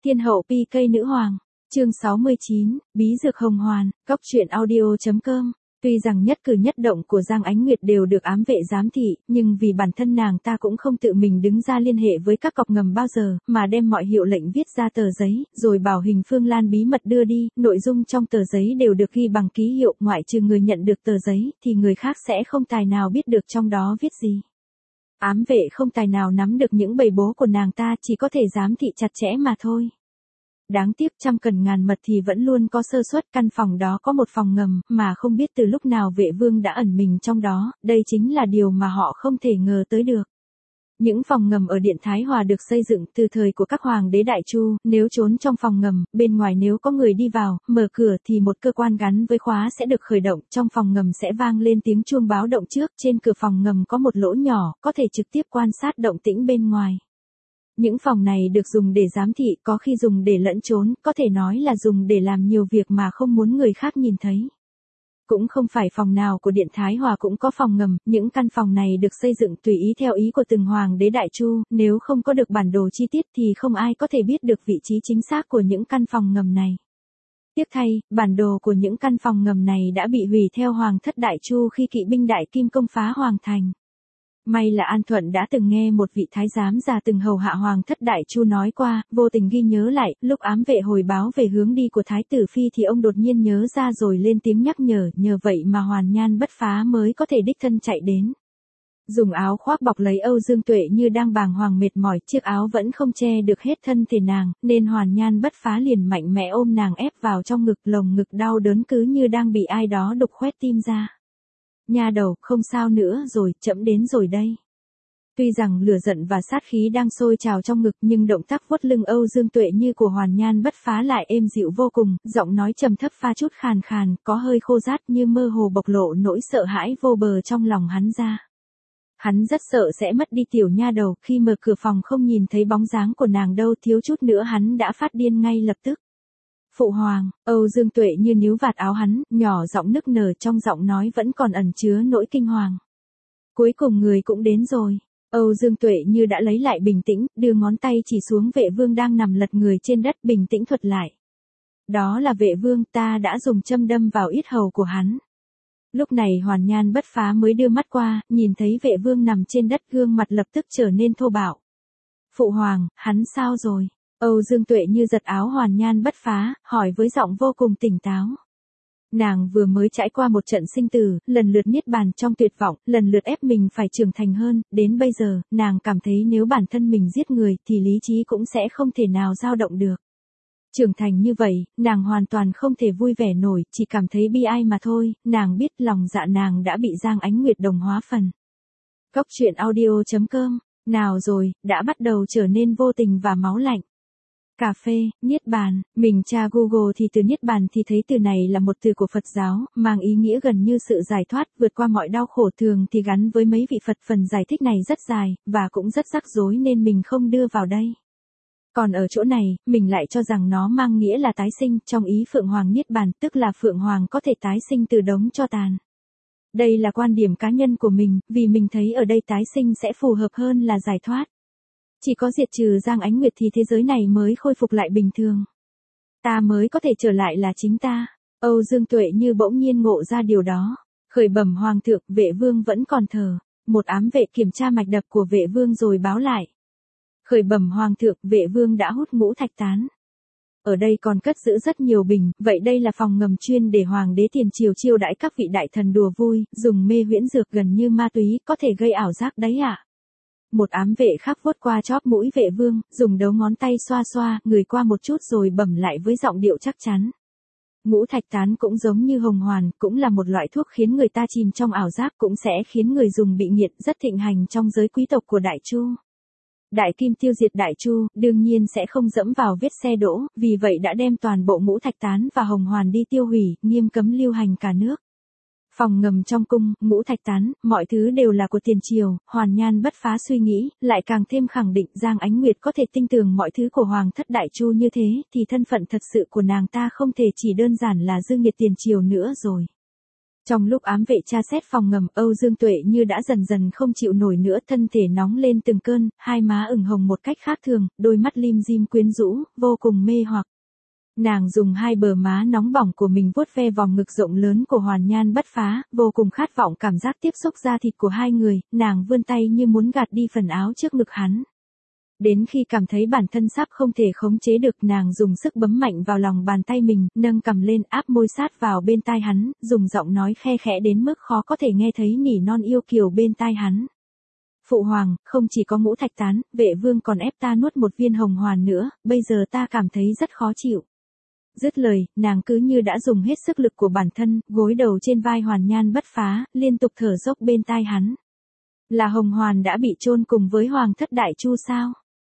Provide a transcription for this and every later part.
Thiên hậu PK nữ hoàng. Chương 69, Bí dược hồng hoàn, Cóc truyện audio.com. Tuy rằng nhất cử nhất động của Giang Ánh Nguyệt đều được ám vệ giám thị, nhưng vì bản thân nàng ta cũng không tự mình đứng ra liên hệ với các cọc ngầm bao giờ, mà đem mọi hiệu lệnh viết ra tờ giấy, rồi bảo Hình Phương Lan bí mật đưa đi, nội dung trong tờ giấy đều được ghi bằng ký hiệu, ngoại trừ người nhận được tờ giấy, thì người khác sẽ không tài nào biết được trong đó viết gì. Ám vệ không tài nào nắm được những bầy bố của nàng ta, chỉ có thể giám thị chặt chẽ mà thôi. Đáng tiếc trăm cần ngàn mật thì vẫn luôn có sơ suất, căn phòng đó có một phòng ngầm, mà không biết từ lúc nào Vệ Vương đã ẩn mình trong đó, đây chính là điều mà họ không thể ngờ tới được. Những phòng ngầm ở Điện Thái Hòa được xây dựng từ thời của các hoàng đế Đại Chu, nếu trốn trong phòng ngầm, bên ngoài nếu có người đi vào, mở cửa thì một cơ quan gắn với khóa sẽ được khởi động, trong phòng ngầm sẽ vang lên tiếng chuông báo động trước, trên cửa phòng ngầm có một lỗ nhỏ, có thể trực tiếp quan sát động tĩnh bên ngoài. Những phòng này được dùng để giám thị, có khi dùng để lẫn trốn, có thể nói là dùng để làm nhiều việc mà không muốn người khác nhìn thấy. Cũng không phải phòng nào của Điện Thái Hòa cũng có phòng ngầm, những căn phòng này được xây dựng tùy ý theo ý của từng hoàng đế Đại Chu, nếu không có được bản đồ chi tiết thì không ai có thể biết được vị trí chính xác của những căn phòng ngầm này. Tiếc thay, bản đồ của những căn phòng ngầm này đã bị hủy theo Hoàng thất Đại Chu khi kỵ binh Đại Kim công phá Hoàng thành. May là An Thuận đã từng nghe một vị thái giám già từng hầu hạ Hoàng thất Đại Chu nói qua, vô tình ghi nhớ lại, lúc ám vệ hồi báo về hướng đi của Thái tử Phi thì ông đột nhiên nhớ ra rồi lên tiếng nhắc nhờ vậy mà Hoàn Nhan Bất Phá mới có thể đích thân chạy đến. Dùng áo khoác bọc lấy Âu Dương Tuệ như đang bàng hoàng mệt mỏi, chiếc áo vẫn không che được hết thân thể nàng, nên Hoàn Nhan Bất Phá liền mạnh mẽ ôm nàng ép vào trong ngực, lồng ngực đau đớn cứ như đang bị ai đó đục khoét tim ra. Nha đầu, không sao nữa rồi, trẫm đến rồi đây. Tuy rằng lửa giận và sát khí đang sôi trào trong ngực nhưng động tác vuốt lưng Âu Dương Tuệ như của Hoàn Nhan Bất Phá lại êm dịu vô cùng, giọng nói trầm thấp pha chút khàn khàn, có hơi khô rát như mơ hồ bộc lộ nỗi sợ hãi vô bờ trong lòng hắn ra. Hắn rất sợ sẽ mất đi tiểu nha đầu, khi mở cửa phòng không nhìn thấy bóng dáng của nàng đâu, thiếu chút nữa hắn đã phát điên ngay lập tức. Phụ hoàng, Âu Dương Tuệ như níu vạt áo hắn, nhỏ giọng nức nở, trong giọng nói vẫn còn ẩn chứa nỗi kinh hoàng. Cuối cùng người cũng đến rồi. Âu Dương Tuệ như đã lấy lại bình tĩnh, đưa ngón tay chỉ xuống Vệ Vương đang nằm lật người trên đất, bình tĩnh thuật lại. Đó là Vệ Vương, ta đã dùng châm đâm vào yết hầu của hắn. Lúc này Hoàn Nhan Bất Phá mới đưa mắt qua, nhìn thấy Vệ Vương nằm trên đất, gương mặt lập tức trở nên thô bạo. Phụ hoàng, hắn sao rồi? Âu Dương Tuệ như giật áo Hoàn Nhan Bất Phá, hỏi với giọng vô cùng tỉnh táo. Nàng vừa mới trải qua một trận sinh tử, lần lượt niết bàn trong tuyệt vọng, lần lượt ép mình phải trưởng thành hơn, đến bây giờ, nàng cảm thấy nếu bản thân mình giết người thì lý trí cũng sẽ không thể nào dao động được. Trưởng thành như vậy, nàng hoàn toàn không thể vui vẻ nổi, chỉ cảm thấy bi ai mà thôi, nàng biết lòng dạ nàng đã bị Giang Ánh Nguyệt đồng hóa phần. Cóc truyện audio.com, nào rồi, đã bắt đầu trở nên vô tình và máu lạnh. Cà phê, niết bàn, mình tra Google thì từ niết bàn thì thấy từ này là một từ của Phật giáo, mang ý nghĩa gần như sự giải thoát, vượt qua mọi đau khổ, thường thì gắn với mấy vị Phật, phần giải thích này rất dài, và cũng rất rắc rối nên mình không đưa vào đây. Còn ở chỗ này, mình lại cho rằng nó mang nghĩa là tái sinh, trong ý Phượng Hoàng niết bàn, tức là Phượng Hoàng có thể tái sinh từ đống tro tàn. Đây là quan điểm cá nhân của mình, vì mình thấy ở đây tái sinh sẽ phù hợp hơn là giải thoát. Chỉ có diệt trừ Giang Ánh Nguyệt thì thế giới này mới khôi phục lại bình thường. Ta mới có thể trở lại là chính ta. Âu Dương Tuệ như bỗng nhiên ngộ ra điều đó. Khởi bẩm hoàng thượng, Vệ Vương vẫn còn thở. Một ám vệ kiểm tra mạch đập của Vệ Vương rồi báo lại. Khởi bẩm hoàng thượng, Vệ Vương đã hút ngũ thạch tán. Ở đây còn cất giữ rất nhiều bình, vậy đây là phòng ngầm chuyên để hoàng đế tiền triều chiêu đãi các vị đại thần đùa vui, dùng mê huyễn dược gần như ma túy, có thể gây ảo giác đấy ạ. Một ám vệ khác vuốt qua chóp mũi Vệ Vương, dùng đầu ngón tay xoa xoa, ngửi qua một chút rồi bẩm lại với giọng điệu chắc chắn. Ngũ thạch tán cũng giống như hồng hoàn, cũng là một loại thuốc khiến người ta chìm trong ảo giác, cũng sẽ khiến người dùng bị nghiện, rất thịnh hành trong giới quý tộc của Đại Chu. Đại Kim tiêu diệt Đại Chu, đương nhiên sẽ không dẫm vào vết xe đỗ, vì vậy đã đem toàn bộ ngũ thạch tán và hồng hoàn đi tiêu hủy, nghiêm cấm lưu hành cả nước. Phòng ngầm trong cung, ngũ thạch tán, mọi thứ đều là của tiền triều, Hoàn Nhan Bất Phá suy nghĩ, lại càng thêm khẳng định Giang Ánh Nguyệt có thể tin tưởng mọi thứ của Hoàng thất Đại Chu như thế, thì thân phận thật sự của nàng ta không thể chỉ đơn giản là dư nghiệt tiền triều nữa rồi. Trong lúc ám vệ tra xét phòng ngầm, Âu Dương Tuệ Như đã dần dần không chịu nổi nữa, thân thể nóng lên từng cơn, hai má ửng hồng một cách khác thường, đôi mắt lim dim quyến rũ, vô cùng mê hoặc. Nàng dùng hai bờ má nóng bỏng của mình vuốt ve vòng ngực rộng lớn của Hoàn Nhan Bất Phá, vô cùng khát vọng cảm giác tiếp xúc da thịt của hai người, nàng vươn tay như muốn gạt đi phần áo trước ngực hắn. Đến khi cảm thấy bản thân sắp không thể khống chế được, nàng dùng sức bấm mạnh vào lòng bàn tay mình, nâng cằm lên áp môi sát vào bên tai hắn, dùng giọng nói khe khẽ đến mức khó có thể nghe thấy nỉ non yêu kiều bên tai hắn. Phụ hoàng, không chỉ có Ngũ Thạch Tán, Vệ Vương còn ép ta nuốt một viên hồng hoàn nữa, bây giờ ta cảm thấy rất khó chịu. Dứt lời, nàng cứ như đã dùng hết sức lực của bản thân, gối đầu trên vai Hoàn Nhan Bất Phá, liên tục thở dốc bên tai hắn. Là hồng hoàn đã bị chôn cùng với Hoàng thất Đại Chu sao?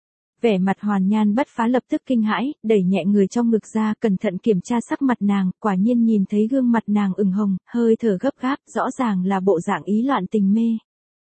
Vẻ mặt Hoàn Nhan Bất Phá lập tức kinh hãi, đẩy nhẹ người trong ngực ra, cẩn thận kiểm tra sắc mặt nàng, quả nhiên nhìn thấy gương mặt nàng ửng hồng, hơi thở gấp gáp, rõ ràng là bộ dạng ý loạn tình mê.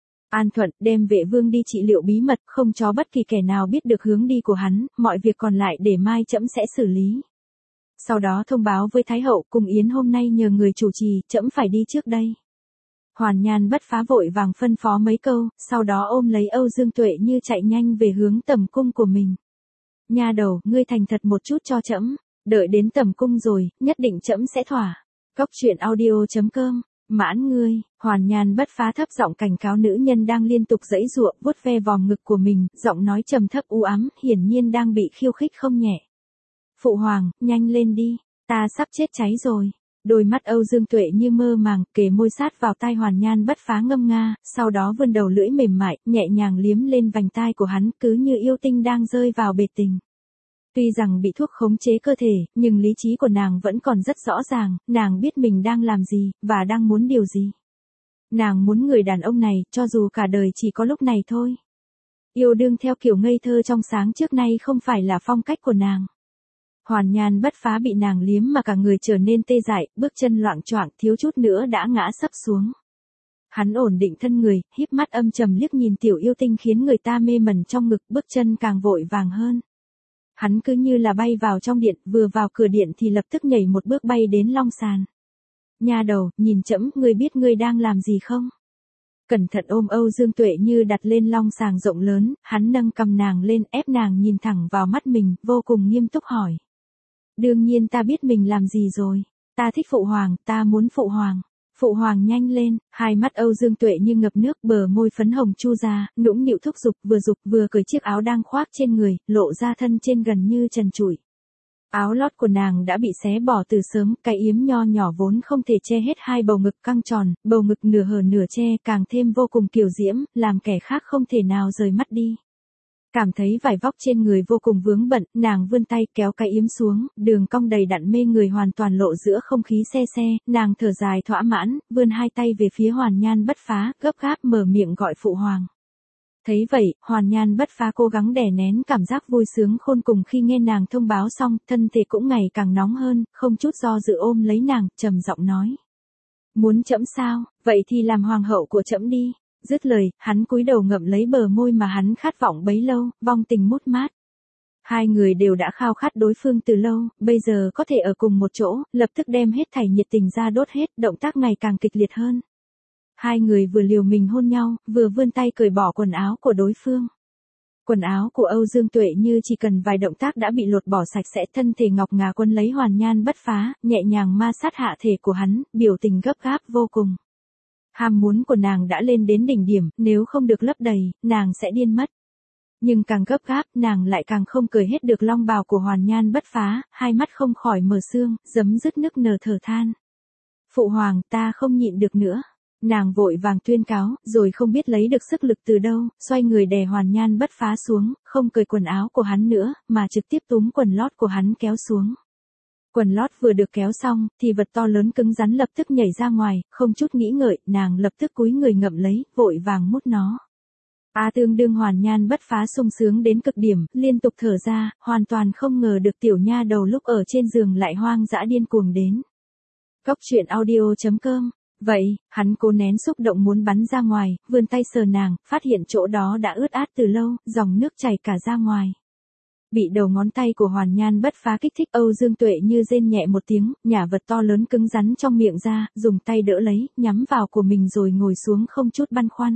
An Thuận, đem Vệ Vương đi trị liệu bí mật, không cho bất kỳ kẻ nào biết được hướng đi của hắn, mọi việc còn lại để mai trẫm sẽ xử lý. Sau đó thông báo với Thái hậu, cùng yến hôm nay nhờ người chủ trì, trẫm phải đi trước đây. Hoàn Nhan Bất Phá vội vàng phân phó mấy câu, sau đó ôm lấy Âu Dương Tuệ Như chạy nhanh về hướng tầm cung của mình. Nha đầu, ngươi thành thật một chút cho trẫm, đợi đến tầm cung rồi, nhất định trẫm sẽ thỏa. Cóc truyện audio.com. Mãn ngươi. Hoàn Nhan Bất Phá thấp giọng cảnh cáo nữ nhân đang liên tục giãy giụa, vuốt ve vòng ngực của mình, giọng nói trầm thấp u ám, hiển nhiên đang bị khiêu khích không nhẹ. Phụ hoàng, nhanh lên đi, ta sắp chết cháy rồi. Đôi mắt Âu Dương Tuệ Như mơ màng, kề môi sát vào tai Hoàn Nhan Bất Phá ngâm nga, sau đó vươn đầu lưỡi mềm mại, nhẹ nhàng liếm lên vành tai của hắn, cứ như yêu tinh đang rơi vào bể tình. Tuy rằng bị thuốc khống chế cơ thể, nhưng lý trí của nàng vẫn còn rất rõ ràng, nàng biết mình đang làm gì, và đang muốn điều gì. Nàng muốn người đàn ông này, cho dù cả đời chỉ có lúc này thôi. Yêu đương theo kiểu ngây thơ trong sáng trước nay không phải là phong cách của nàng. Hoàn Nhan Bất Phá bị nàng liếm mà cả người trở nên tê dại, bước chân loạng choạng, thiếu chút nữa đã ngã sấp xuống. Hắn ổn định thân người, híp mắt âm trầm liếc nhìn tiểu yêu tinh khiến người ta mê mẩn trong ngực, bước chân càng vội vàng hơn. Hắn cứ như là bay vào trong điện, vừa vào cửa điện thì lập tức nhảy một bước bay đến long sàn. Nha đầu, nhìn trẫm, ngươi biết ngươi đang làm gì không? Cẩn thận ôm Âu Dương Tuệ Như đặt lên long sàng rộng lớn, hắn nâng cầm nàng lên, ép nàng nhìn thẳng vào mắt mình, vô cùng nghiêm túc hỏi. Đương nhiên ta biết mình làm gì rồi. Ta thích phụ hoàng, ta muốn phụ hoàng. Phụ hoàng nhanh lên, hai mắt Âu Dương Tuệ Như ngập nước, bờ môi phấn hồng chu ra, nũng nịu thúc giục vừa cởi chiếc áo đang khoác trên người, lộ ra thân trên gần như trần trụi. Áo lót của nàng đã bị xé bỏ từ sớm, cái yếm nho nhỏ vốn không thể che hết hai bầu ngực căng tròn, bầu ngực nửa hở nửa che, càng thêm vô cùng kiều diễm, làm kẻ khác không thể nào rời mắt đi. Cảm thấy vải vóc trên người vô cùng vướng bận, nàng vươn tay kéo cái yếm xuống, đường cong đầy đặn mê người hoàn toàn lộ giữa không khí se se, nàng thở dài thỏa mãn, vươn hai tay về phía Hoàn Nhan Bất Phá, gấp gáp mở miệng gọi phụ hoàng. Thấy vậy, Hoàn Nhan Bất Phá cố gắng đè nén cảm giác vui sướng khôn cùng khi nghe nàng thông báo xong, thân thể cũng ngày càng nóng hơn, không chút do dự ôm lấy nàng, trầm giọng nói. Muốn trẫm sao, vậy thì làm hoàng hậu của trẫm đi. Dứt lời, hắn cúi đầu ngậm lấy bờ môi mà hắn khát vọng bấy lâu, vong tình mút mát. Hai người đều đã khao khát đối phương từ lâu, bây giờ có thể ở cùng một chỗ, lập tức đem hết thảy nhiệt tình ra đốt hết, động tác ngày càng kịch liệt hơn. Hai người vừa liều mình hôn nhau, vừa vươn tay cởi bỏ quần áo của đối phương. Quần áo của Âu Dương Tuệ Như chỉ cần vài động tác đã bị lột bỏ sạch sẽ, thân thể ngọc ngà quấn lấy Hoàn Nhan Bất Phá, nhẹ nhàng ma sát hạ thể của hắn, biểu tình gấp gáp vô cùng. Ham muốn của nàng đã lên đến đỉnh điểm, nếu không được lấp đầy, nàng sẽ điên mất. Nhưng càng gấp gáp, nàng lại càng không cởi hết được long bào của Hoàn Nhan Bất Phá, hai mắt không khỏi mở sương, giấm dứt nức nở thở than. Phụ hoàng, ta không nhịn được nữa. Nàng vội vàng tuyên cáo, rồi không biết lấy được sức lực từ đâu, xoay người đè Hoàn Nhan Bất Phá xuống, không cởi quần áo của hắn nữa, mà trực tiếp túm quần lót của hắn kéo xuống. Quần lót vừa được kéo xong, thì vật to lớn cứng rắn lập tức nhảy ra ngoài, không chút nghĩ ngợi, nàng lập tức cúi người ngậm lấy, vội vàng mút nó. Tương đương Hoàn Nhan Bất Phá sung sướng đến cực điểm, liên tục thở ra, hoàn toàn không ngờ được tiểu nha đầu lúc ở trên giường lại hoang dã điên cuồng đến. Cóc truyện audio.com. Vậy, hắn cố nén xúc động muốn bắn ra ngoài, vươn tay sờ nàng, phát hiện chỗ đó đã ướt át từ lâu, dòng nước chảy cả ra ngoài. Bị đầu ngón tay của Hoàn Nhan Bất Phá kích thích, Âu Dương Tuệ như rên nhẹ một tiếng, nhả vật to lớn cứng rắn trong miệng ra, dùng tay đỡ lấy, nhắm vào của mình rồi ngồi xuống không chút băn khoăn.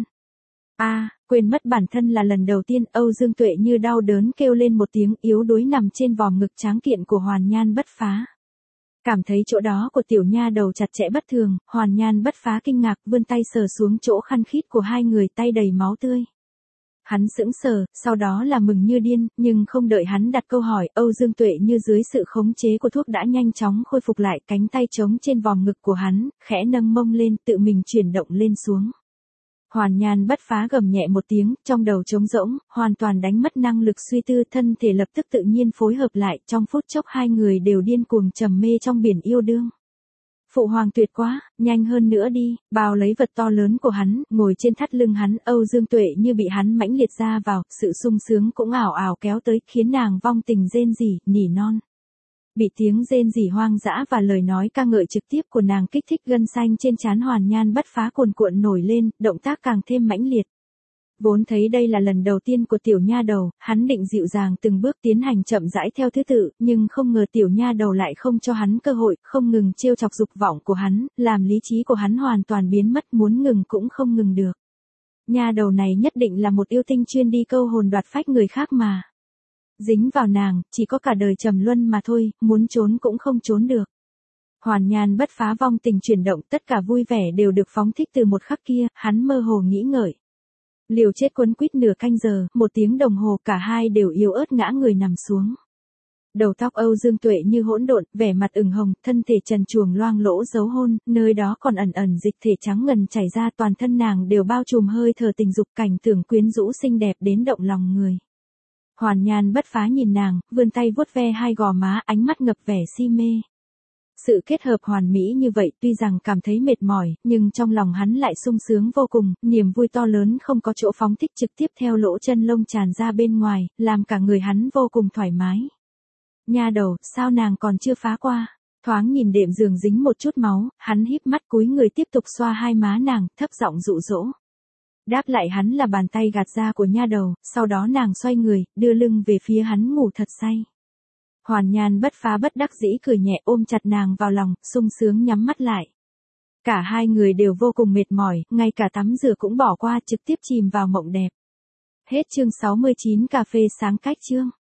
Quên mất bản thân là lần đầu tiên, Âu Dương Tuệ như đau đớn kêu lên một tiếng, yếu đuối nằm trên vòm ngực tráng kiện của Hoàn Nhan Bất Phá. Cảm thấy chỗ đó của tiểu nha đầu chặt chẽ bất thường, Hoàn Nhan Bất Phá kinh ngạc vươn tay sờ xuống chỗ khăn khít của hai người, tay đầy máu tươi. Hắn sững sờ, sau đó là mừng như điên, nhưng không đợi hắn đặt câu hỏi, Âu Dương Tuệ như dưới sự khống chế của thuốc đã nhanh chóng khôi phục lại, cánh tay trống trên vòm ngực của hắn, khẽ nâng mông lên, tự mình chuyển động lên xuống. Hoàn Nhan Bất Phá gầm nhẹ một tiếng, trong đầu trống rỗng, hoàn toàn đánh mất năng lực suy tư, thân thể lập tức tự nhiên phối hợp lại, trong phút chốc hai người đều điên cuồng trầm mê trong biển yêu đương. Phụ hoàng tuyệt quá, nhanh hơn nữa đi, bao lấy vật to lớn của hắn, ngồi trên thắt lưng hắn, Âu Dương Tuệ như bị hắn mãnh liệt ra vào, sự sung sướng cũng ảo ảo kéo tới, khiến nàng vong tình rên rỉ, nỉ non. Bị tiếng rên rỉ hoang dã và lời nói ca ngợi trực tiếp của nàng kích thích gân xanh trên trán Hoàn Nhan Bất Phá cuồn cuộn nổi lên, động tác càng thêm mãnh liệt. Vốn thấy đây là lần đầu tiên của tiểu nha đầu, hắn định dịu dàng từng bước tiến hành chậm rãi theo thứ tự, nhưng không ngờ tiểu nha đầu lại không cho hắn cơ hội, không ngừng trêu chọc dục vọng của hắn, làm lý trí của hắn hoàn toàn biến mất, muốn ngừng cũng không ngừng được. Nha đầu này nhất định là một yêu tinh chuyên đi câu hồn đoạt phách người khác mà. Dính vào nàng, chỉ có cả đời trầm luân mà thôi, muốn trốn cũng không trốn được. Hoàn Nhan Bất Phá vong tình chuyển động, tất cả vui vẻ đều được phóng thích từ một khắc kia, hắn mơ hồ nghĩ ngợi. Liều chết quấn quýt nửa canh giờ, 1 tiếng đồng hồ, cả hai đều yếu ớt ngã người nằm xuống. Đầu tóc Âu Dương Tuệ như hỗn độn, vẻ mặt ửng hồng, thân thể trần truồng loang lỗ dấu hôn, nơi đó còn ẩn ẩn dịch thể trắng ngần chảy ra, toàn thân nàng đều bao trùm hơi thở tình dục, cảnh tượng quyến rũ xinh đẹp đến động lòng người. Hoàn Nhan Bất Phá nhìn nàng, vươn tay vuốt ve hai gò má, ánh mắt ngập vẻ si mê. Sự kết hợp hoàn mỹ như vậy tuy rằng cảm thấy mệt mỏi, nhưng trong lòng hắn lại sung sướng vô cùng, niềm vui to lớn không có chỗ phóng thích trực tiếp theo lỗ chân lông tràn ra bên ngoài, làm cả người hắn vô cùng thoải mái. Nha đầu, sao nàng còn chưa phá qua? Thoáng nhìn đệm giường dính một chút máu, hắn híp mắt cúi người tiếp tục xoa hai má nàng, thấp giọng dụ dỗ. Đáp lại hắn là bàn tay gạt ra của nha đầu, sau đó nàng xoay người, đưa lưng về phía hắn ngủ thật say. Hoàn Nhan Bất Phá bất đắc dĩ cười nhẹ ôm chặt nàng vào lòng, sung sướng nhắm mắt lại. Cả hai người đều vô cùng mệt mỏi, ngay cả tắm rửa cũng bỏ qua, trực tiếp chìm vào mộng đẹp. Hết chương 69 cà phê sáng cách chương.